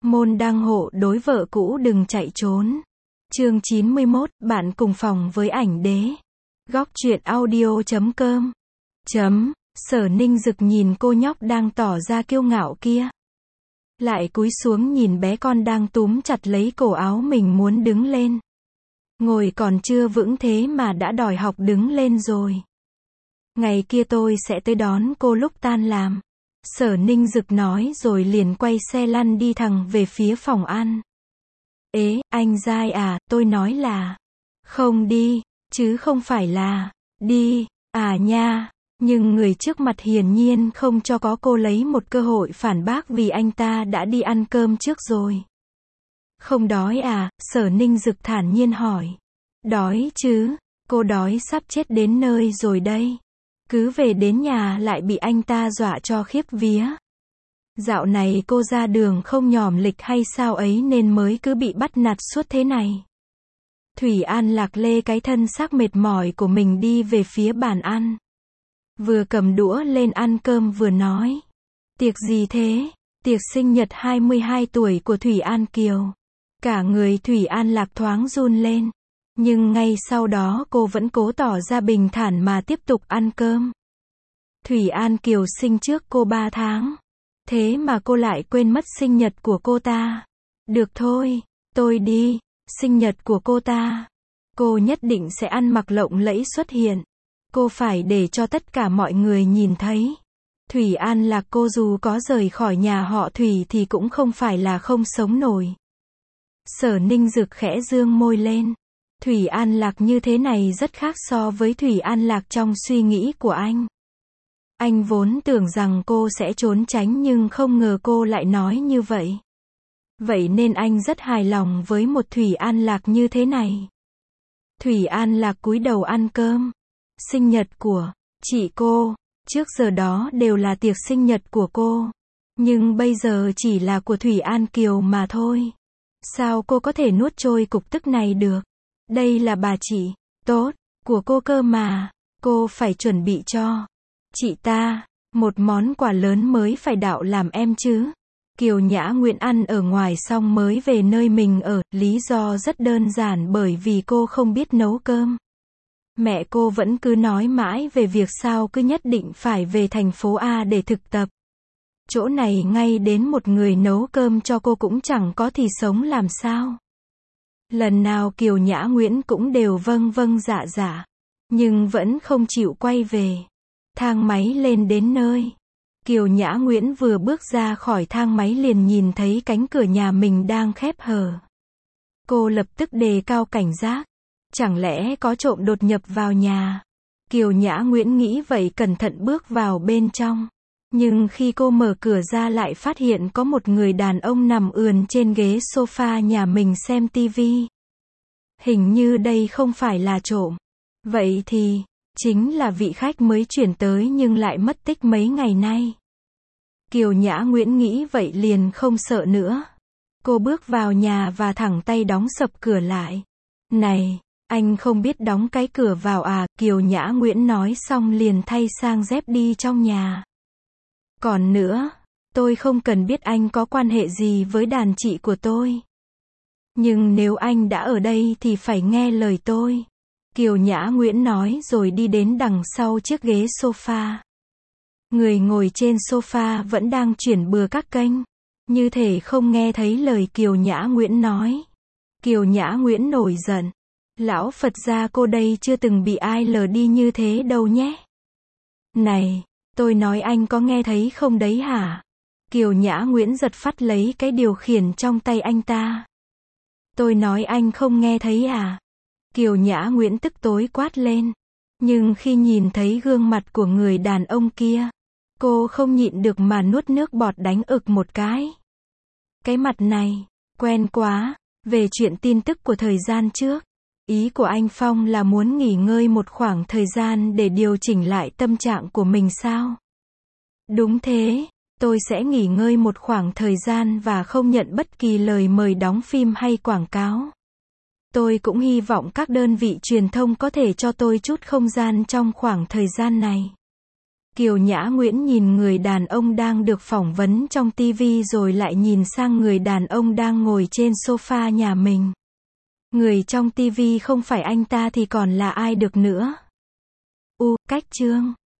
Môn đăng hộ đối vợ cũ đừng chạy trốn. Chương 91, bạn cùng phòng với ảnh đế. Góc truyện audio.com. Sở Ninh Dực nhìn cô nhóc đang tỏ ra kiêu ngạo kia. Lại cúi xuống nhìn bé con đang túm chặt lấy cổ áo mình muốn đứng lên. Ngồi còn chưa vững thế mà đã đòi học đứng lên rồi. Ngày kia tôi sẽ tới đón cô lúc tan làm. Sở Ninh Dực nói rồi liền quay xe lăn đi thẳng về phía phòng ăn. Ế, anh dai à, tôi nói là không đi, chứ không phải là đi, à nha. Nhưng người trước mặt hiển nhiên không cho có cô lấy một cơ hội phản bác vì anh ta đã đi ăn cơm trước rồi. Không đói à, Sở Ninh Dực thản nhiên hỏi. Đói chứ, cô đói sắp chết đến nơi rồi đây. Cứ về đến nhà lại bị anh ta dọa cho khiếp vía. Dạo này cô ra đường không nhòm lịch hay sao ấy nên mới cứ bị bắt nạt suốt thế này. Thủy An lạc lê cái thân xác mệt mỏi của mình đi về phía bàn ăn. Vừa cầm đũa lên ăn cơm vừa nói. Tiệc gì thế? Tiệc sinh nhật 22 tuổi của Thủy An Kiều. Cả người Thủy An Lạc thoáng run lên. Nhưng ngay sau đó cô vẫn cố tỏ ra bình thản mà tiếp tục ăn cơm. Thủy An Kiều sinh trước cô 3 tháng. Thế mà cô lại quên mất sinh nhật của cô ta. Được thôi, tôi đi. Sinh nhật của cô ta. Cô nhất định sẽ ăn mặc lộng lẫy xuất hiện. Cô phải để cho tất cả mọi người nhìn thấy. Thủy An Lạc cô dù có rời khỏi nhà họ Thủy thì cũng không phải là không sống nổi. Sở Ninh Dực khẽ dương môi lên. Thủy An Lạc như thế này rất khác so với Thủy An Lạc trong suy nghĩ của anh. Anh vốn tưởng rằng cô sẽ trốn tránh nhưng không ngờ cô lại nói như vậy. Vậy nên anh rất hài lòng với một Thủy An Lạc như thế này. Thủy An Lạc cúi đầu ăn cơm. Sinh nhật của chị cô, trước giờ đó đều là tiệc sinh nhật của cô. Nhưng bây giờ chỉ là của Thủy An Kiều mà thôi. Sao cô có thể nuốt trôi cục tức này được? Đây là bà chị tốt của cô cơ mà. Cô phải chuẩn bị cho chị ta một món quà lớn mới phải đạo làm em chứ. Kiều Nhã Nguyễn ăn ở ngoài xong mới về nơi mình ở. Lý do rất đơn giản bởi vì cô không biết nấu cơm. Mẹ cô vẫn cứ nói mãi về việc sao cứ nhất định phải về thành phố A để thực tập. Chỗ này ngay đến một người nấu cơm cho cô cũng chẳng có thì sống làm sao. Lần nào Kiều Nhã Nguyễn cũng đều vâng vâng dạ dạ. Nhưng vẫn không chịu quay về. Thang máy lên đến nơi. Kiều Nhã Nguyễn vừa bước ra khỏi thang máy liền nhìn thấy cánh cửa nhà mình đang khép hờ. Cô lập tức đề cao cảnh giác. Chẳng lẽ có trộm đột nhập vào nhà? Kiều Nhã Nguyễn nghĩ vậy cẩn thận bước vào bên trong. Nhưng khi cô mở cửa ra lại phát hiện có một người đàn ông nằm ườn trên ghế sofa nhà mình xem tivi. Hình như đây không phải là trộm. Vậy thì, chính là vị khách mới chuyển tới nhưng lại mất tích mấy ngày nay. Kiều Nhã Nguyễn nghĩ vậy liền không sợ nữa. Cô bước vào nhà và thẳng tay đóng sập cửa lại. Này, anh không biết đóng cái cửa vào à? Kiều Nhã Nguyễn nói xong liền thay sang dép đi trong nhà. Còn nữa, tôi không cần biết anh có quan hệ gì với đàn chị của tôi. Nhưng nếu anh đã ở đây thì phải nghe lời tôi. Kiều Nhã Nguyễn nói rồi đi đến đằng sau chiếc ghế sofa. Người ngồi trên sofa vẫn đang chuyển bừa các kênh. Như thể không nghe thấy lời Kiều Nhã Nguyễn nói. Kiều Nhã Nguyễn nổi giận. Lão Phật gia cô đây chưa từng bị ai lờ đi như thế đâu nhé. Này, tôi nói anh có nghe thấy không đấy hả? Kiều Nhã Nguyễn giật phắt lấy cái điều khiển trong tay anh ta. Tôi nói anh không nghe thấy à? Kiều Nhã Nguyễn tức tối quát lên. Nhưng khi nhìn thấy gương mặt của người đàn ông kia, cô không nhịn được mà nuốt nước bọt đánh ực một cái. Cái mặt này, quen quá. Về chuyện tin tức của thời gian trước. Ý của anh Phong là muốn nghỉ ngơi một khoảng thời gian để điều chỉnh lại tâm trạng của mình sao? Đúng thế, tôi sẽ nghỉ ngơi một khoảng thời gian và không nhận bất kỳ lời mời đóng phim hay quảng cáo. Tôi cũng hy vọng các đơn vị truyền thông có thể cho tôi chút không gian trong khoảng thời gian này. Kiều Nhã Nguyễn nhìn người đàn ông đang được phỏng vấn trong TV rồi lại nhìn sang người đàn ông đang ngồi trên sofa nhà mình. Người trong TV không phải anh ta thì còn là ai được nữa? Cách chương